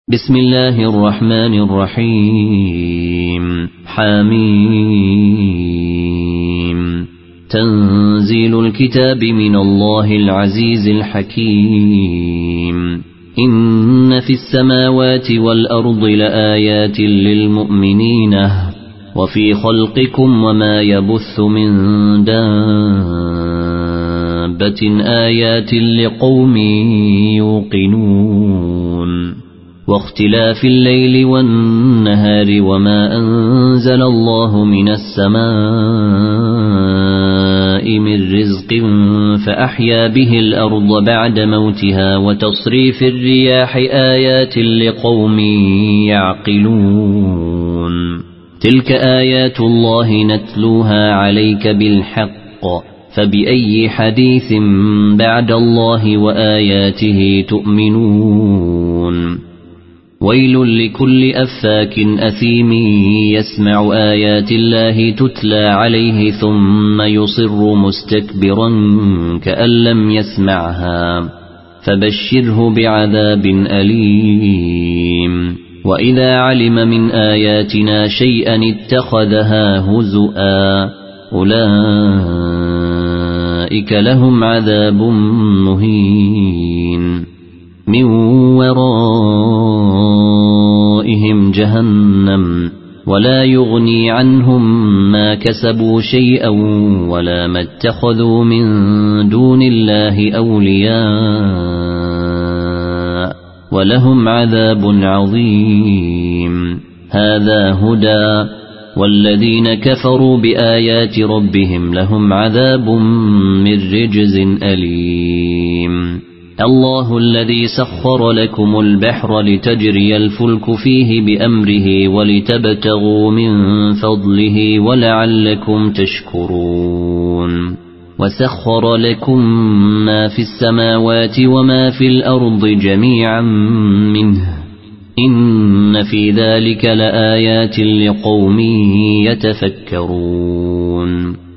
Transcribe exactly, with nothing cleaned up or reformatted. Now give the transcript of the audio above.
بسم الله الرحمن الرحيم حميم تنزيل الكتاب من الله العزيز الحكيم إن في السماوات والأرض لآيات للمؤمنين وفي خلقكم وما يبث من دابة آيات لقوم يوقنون واختلاف الليل والنهار وما أنزل الله من السماء من رزق فأحيا به الأرض بعد موتها وتصريف الرياح آيات لقوم يعقلون تلك آيات الله نتلوها عليك بالحق فبأي حديث بعد الله وآياته تؤمنون ويل لكل أفاك أثيم يسمع آيات الله تتلى عليه ثم يصر مستكبرا كأن لم يسمعها فبشره بعذاب أليم وإذا علم من آياتنا شيئا اتخذها هزؤا أولئك لهم عذاب مهين من ورائهم جهنم ولا يغني عنهم ما كسبوا شيئا ولا ما اتخذوا من دون الله أولياء ولهم عذاب عظيم هذا هدى والذين كفروا بآيات ربهم لهم عذاب من رجز أليم الله الذي سخر لكم البحر لتجري الفلك فيه بأمره ولتبتغوا من فضله ولعلكم تشكرون وسخر لكم ما في السماوات وما في الأرض جميعا منه إن في ذلك لآيات لقوم يتفكرون